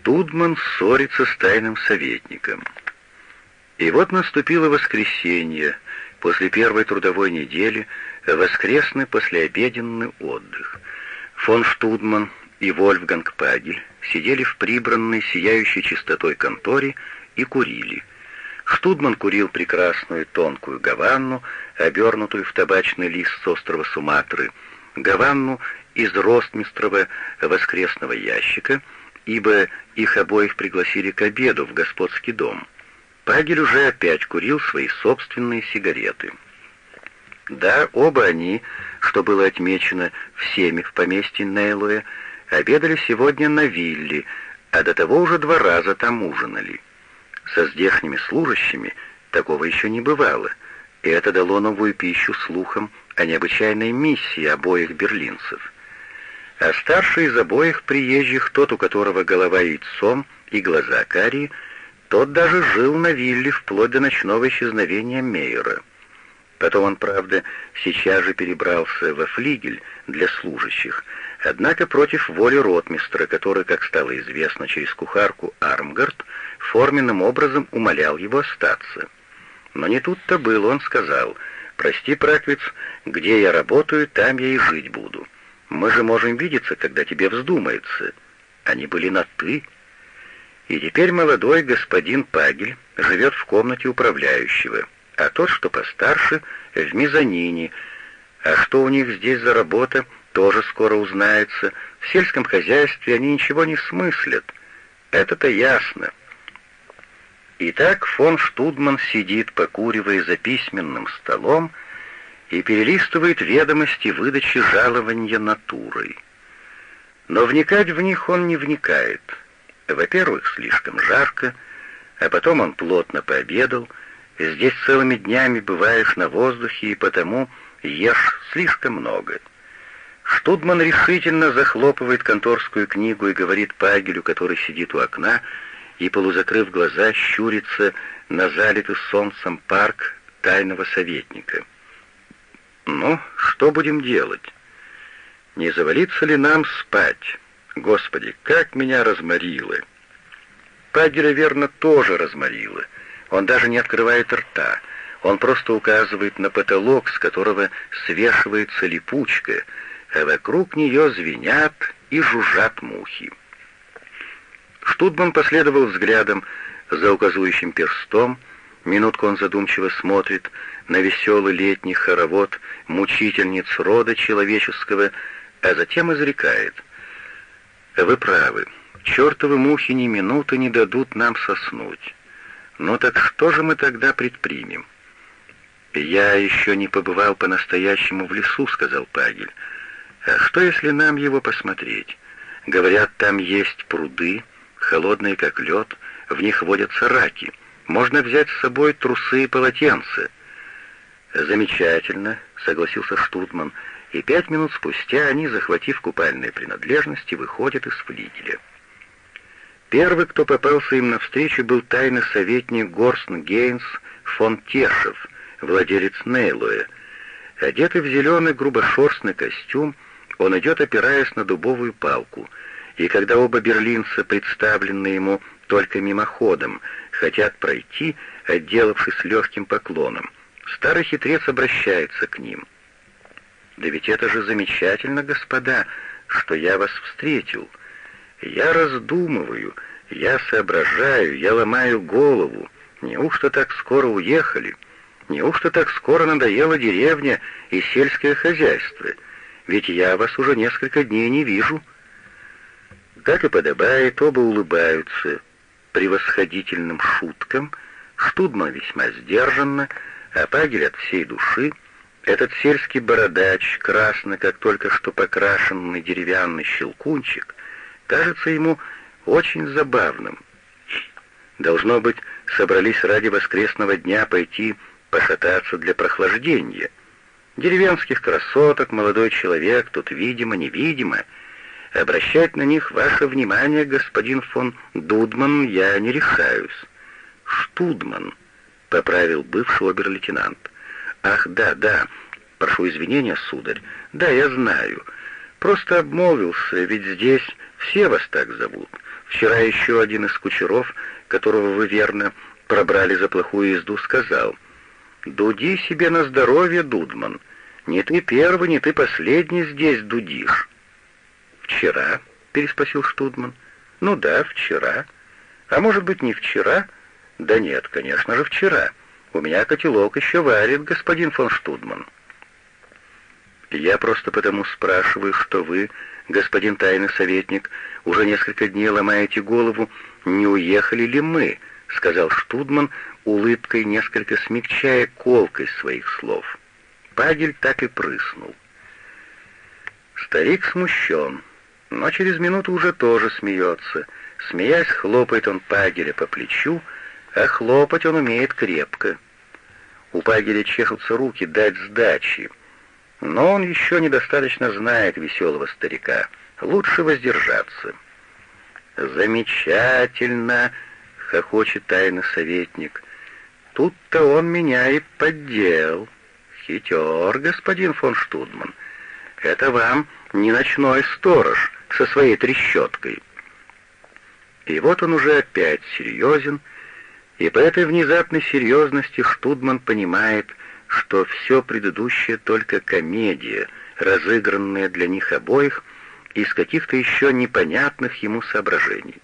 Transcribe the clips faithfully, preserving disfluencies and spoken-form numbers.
Штудман ссорится с тайным советником. И вот наступило воскресенье, после первой трудовой недели, воскресный послеобеденный отдых. Фон Штудман и Вольфганг Пагель сидели в прибранной, сияющей чистотой конторе и курили. Штудман курил прекрасную тонкую гаванну, обернутую в табачный лист с острова Суматры, гаванну из ростмистрова воскресного ящика, ибо их обоих пригласили к обеду в господский дом. Пагель уже опять курил свои собственные сигареты. Да, оба они, что было отмечено всеми в поместье Нейлоя, обедали сегодня на вилле, а до того уже два раза там ужинали. Со здешними служащими такого еще не бывало, и это дало новую пищу слухам о необычайной миссии обоих берлинцев. А старший из обоих приезжих, тот, у которого голова яйцом и глаза карие, тот даже жил на вилле вплоть до ночного исчезновения Мейера. Потом он, правда, сейчас же перебрался во флигель для служащих, однако против воли ротмистра, который, как стало известно через кухарку Армгард, форменным образом умолял его остаться. Но не тут-то было, он сказал: «Прости, Праквиц, где я работаю, там я и жить буду. Мы же можем видеться, когда тебе вздумается». Они были на «ты». И теперь молодой господин Пагель живет в комнате управляющего, а тот, что постарше, в мезонине. А что у них здесь за работа, тоже скоро узнается. В сельском хозяйстве они ничего не смыслят. Это-то ясно. Итак, фон Штудман сидит, покуривая за письменным столом, и перелистывает ведомости выдачи жалования натурой. Но вникать в них он не вникает. Во-первых, слишком жарко, а потом он плотно пообедал. Здесь целыми днями бываешь на воздухе, и потому ешь слишком много. Штудман решительно захлопывает конторскую книгу и говорит Пагелю, который сидит у окна, и, полузакрыв глаза, щурится на залитый солнцем парк тайного советника. «Ну, что будем делать? Не завалиться ли нам спать? Господи, как меня разморило!» Пагеля, верно, тоже разморило. Он даже не открывает рта. Он просто указывает на потолок, с которого свешивается липучка, а вокруг нее звенят и жужжат мухи. Штудман последовал взглядом за указующим перстом. Минутку он задумчиво смотрит на веселый летний хоровод мучительниц рода человеческого, а затем изрекает: «Вы правы, чертовы мухи ни минуты не дадут нам соснуть. Ну так что же мы тогда предпримем?» «Я еще не побывал по-настоящему в лесу», — сказал Пагель. «А что, если нам его посмотреть? Говорят, там есть пруды, холодные как лед, в них водятся раки. Можно взять с собой трусы и полотенце». «Замечательно», — согласился Штудман, и пять минут спустя они, захватив купальные принадлежности, выходят из флигеля. Первый, кто попался им навстречу, был тайный советник Горстн Гейнс фон Тешев, владелец Нейлоя. Одетый в зеленый грубошерстный костюм, он идет, опираясь на дубовую палку, и когда оба берлинца, представленные ему только мимоходом, хотят пройти, отделавшись легким поклоном, старый хитрец обращается к ним. «Да ведь это же замечательно, господа, что я вас встретил. Я раздумываю, я соображаю, я ломаю голову. Неужто так скоро уехали? Неужто так скоро надоела деревня и сельское хозяйство? Ведь я вас уже несколько дней не вижу». Как и подобает, оба улыбаются превосходительным шуткам. Штудман весьма сдержанно, а Пагель от всей души. Этот сельский бородач, красный, как только что покрашенный деревянный щелкунчик, кажется ему очень забавным. Должно быть, собрались ради воскресного дня пойти пошататься для прохлаждения. Деревенских красоток молодой человек тут видимо-невидимо. Обращать на них ваше внимание, господин фон Дудман, я не решаюсь. «Штудман», — поправил бывший обер-лейтенант. «Ах, да, да, прошу извинения, сударь, да, я знаю. Просто обмолвился, ведь здесь все вас так зовут, Вчера еще один из кучеров, которого вы верно пробрали за плохую езду, сказал: «Дуди себе на здоровье, Дудман. Не ты первый, не ты последний здесь дудишь». «Вчера?» — переспросил Штудман. «Ну да, вчера. А может быть, не вчера?» «Да нет, конечно же, вчера. У меня котелок еще варит, господин фон Штудман». «Я просто потому спрашиваю, что вы, господин тайный советник, уже несколько дней ломаете голову, не уехали ли мы», — сказал Штудман, улыбкой несколько смягчая колкость своих слов. Пагель так и прыснул. Старик смущен, но через минуту уже тоже смеется. Смеясь, хлопает он Пагеля по плечу, а хлопать он умеет крепко. У Пагеля чешутся руки дать сдачи, но он еще недостаточно знает веселого старика. Лучше воздержаться. «Замечательно!» — хохочет тайный советник. «Тут-то он меня и поддел. Хитер, господин фон Штудман. Это вам не ночной сторож со своей трещоткой». И вот он уже опять серьезен, и по этой внезапной серьезности Штудман понимает, что все предыдущее только комедия, разыгранная для них обоих из каких-то еще непонятных ему соображений.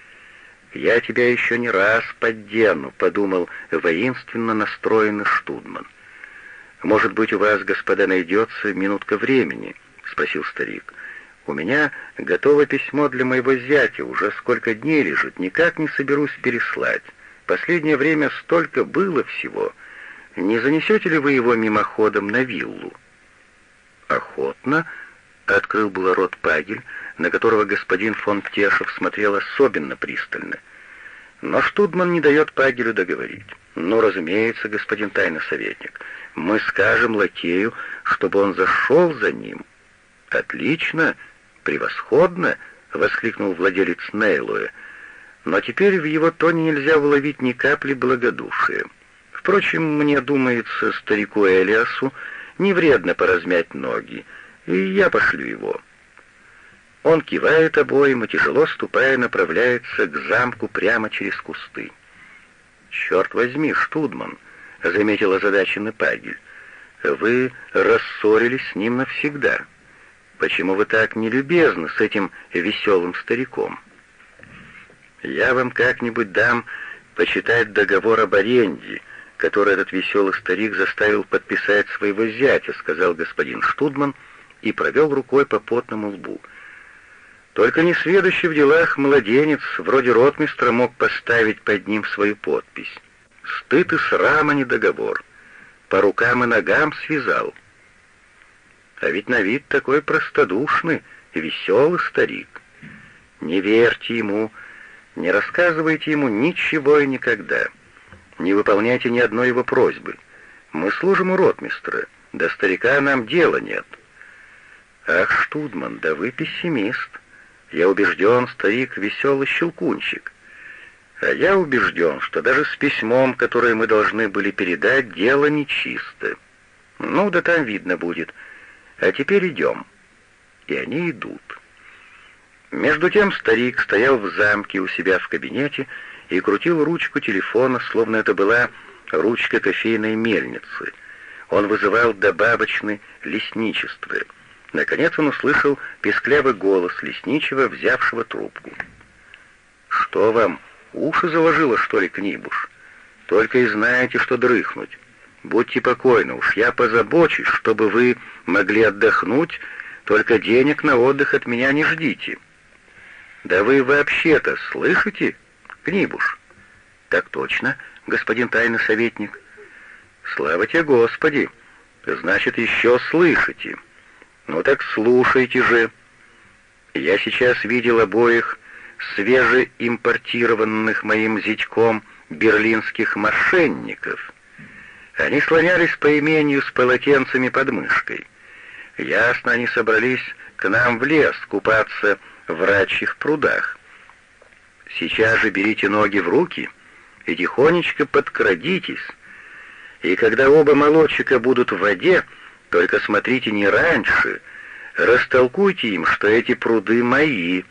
«Я тебя еще не раз поддену», — подумал воинственно настроенный Штудман. «Может быть, у вас, господа, найдется минутка времени?» — спросил старик. «У меня готово письмо для моего зятя, уже сколько дней лежит, никак не соберусь переслать. Последнее время столько было всего. Не занесете ли вы его мимоходом на виллу?» «Охотно», — открыл было рот Пагель, на которого господин фон Тешев смотрел особенно пристально. Но Штудман не дает Пагелю договорить. «Ну, разумеется, господин тайный советник, мы скажем лакею, чтобы он зашел за ним». «Отлично, превосходно!» — воскликнул владелец Нейлуэ. Но теперь в его тоне нельзя уловить ни капли благодушия. Впрочем, мне думается, старику Элиасу не вредно поразмять ноги, и я пошлю его. Он кивает обоим и, тяжело ступая, направляется к замку прямо через кусты. «Черт возьми, Штудман», — заметил озадаченный Пагель, — «вы рассорились с ним навсегда. Почему вы так нелюбезны с этим веселым стариком?» «Я вам как-нибудь дам почитать договор об аренде, который этот веселый старик заставил подписать своего зятя», — сказал господин Штудман и провел рукой по потному лбу. Только несведущий в делах младенец, вроде ротмистра, мог поставить под ним свою подпись. Стыд и срам, а не договор. По рукам и ногам связал. А ведь на вид такой простодушный и веселый старик. Не верьте ему, не рассказывайте ему ничего и никогда. Не выполняйте ни одной его просьбы. Мы служим у ротмистра, до старика нам дела нет. Ах, Штудман, да вы пессимист. Я убежден, старик веселый щелкунчик. А я убежден, что даже с письмом, которое мы должны были передать, дело нечисто. Ну, да там видно будет. А теперь идем. И они идут. Между тем старик стоял в замке у себя в кабинете и крутил ручку телефона, словно это была ручка кофейной мельницы. Он вызывал добавочное лесничество. Наконец он услышал песклявый голос лесничего, взявшего трубку. «Что вам, уши заложило, что ли, Книбуш? Только и знаете, что дрыхнуть. Будьте покойны, уж я позабочусь, чтобы вы могли отдохнуть, только денег на отдых от меня не ждите». «Да вы вообще-то слышите, Книбуш?» «Так точно, господин тайный советник». «Слава тебе, Господи! Значит, еще слышите». «Ну так слушайте же. Я сейчас видел обоих свежеимпортированных моим зятьком берлинских мошенников. Они слонялись по имению с полотенцами под мышкой. Ясно, они собрались к нам в лес купаться в рачьих прудах. Сейчас же берите ноги в руки и тихонечко подкрадитесь. И когда оба молодчика будут в воде, только смотрите не раньше, растолкуйте им, что эти пруды мои,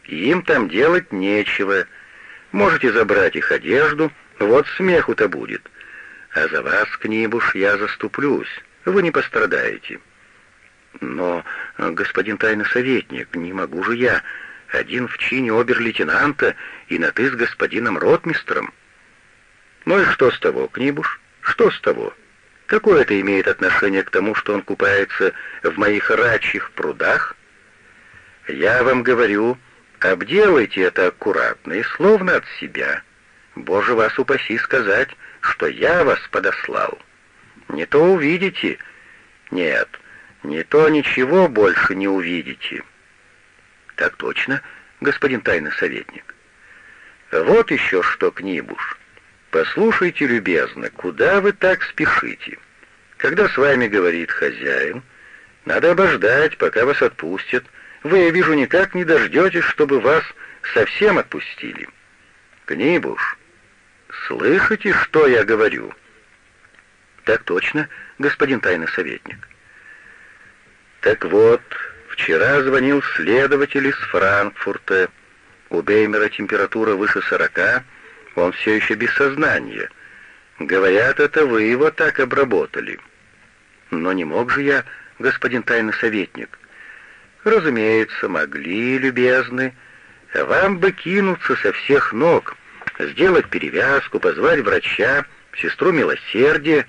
Им там делать нечего. Можете забрать их одежду, вот смеху-то будет. А за вас, Книбуш, я заступлюсь, вы не пострадаете. Но, господин тайный советник, не могу же я, один в чине обер-лейтенанта и на «ты» с господином ротмистром. Ну и что с того, Книбуш, что с того? Какое это имеет отношение к тому, что он купается в моих рачьих прудах? Я вам говорю, обделайте это аккуратно и словно от себя. Боже вас упаси сказать, что я вас подослал. Не то увидите. Нет, не то ничего больше не увидите. Так точно, господин тайный советник. Вот еще что, Книбуш. Послушайте, любезно, куда вы так спешите? Когда с вами говорит хозяин, надо обождать, пока вас отпустят. Вы, я вижу, никак не дождетесь, чтобы вас совсем отпустили. Книбуш, слышите, что я говорю? Так точно, господин тайный советник. Так вот, вчера звонил следователь из Франкфурта. У Беймера температура выше сорока, он все еще без сознания. Говорят, это вы его так обработали. Но не мог же я, господин тайный советник. Разумеется, могли, любезны. Вам бы кинуться со всех ног, сделать перевязку, позвать врача, сестру милосердия.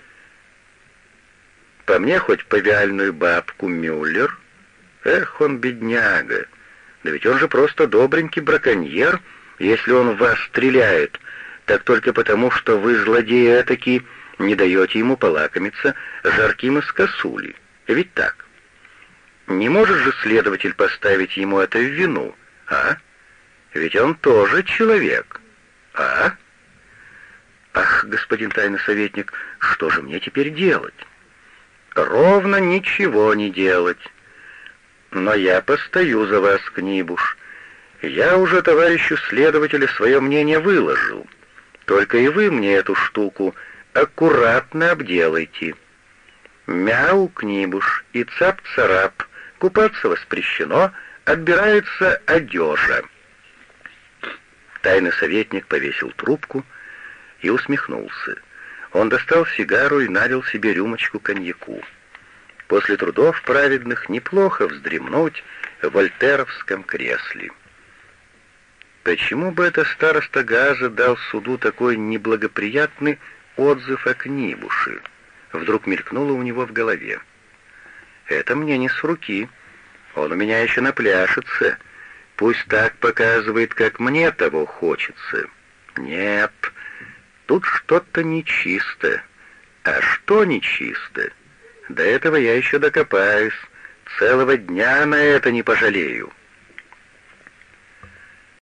По мне хоть повиальную бабку Мюллер. Эх, он бедняга. Да ведь он же просто добренький браконьер, если он в вас стреляет, так только потому, что вы, злодеи этаки, не даете ему полакомиться жарким из косули. Ведь так? Не может же следователь поставить ему это в вину, а? Ведь он тоже человек, а? Ах, господин тайный советник, что же мне теперь делать? Ровно ничего не делать. Но я постою за вас, Книбуш. Я уже товарищу следователю свое мнение выложил. Только и вы мне эту штуку аккуратно обделайте. Мяу, Книбуш, и цап-царап. Купаться воспрещено, отбирается одежа. Тайный советник повесил трубку и усмехнулся. Он достал сигару и налил себе рюмочку коньяку. После трудов праведных неплохо вздремнуть в вольтеровском кресле. Почему бы это староста Газа дал суду такой неблагоприятный отзыв о Книбуше? Вдруг мелькнуло у него в голове. Это мне не с руки. Он у меня еще напляшется. Пусть так показывает, как мне того хочется. Нет, тут что-то нечисто. А что нечисто? До этого я еще докопаюсь. Целого дня на это не пожалею.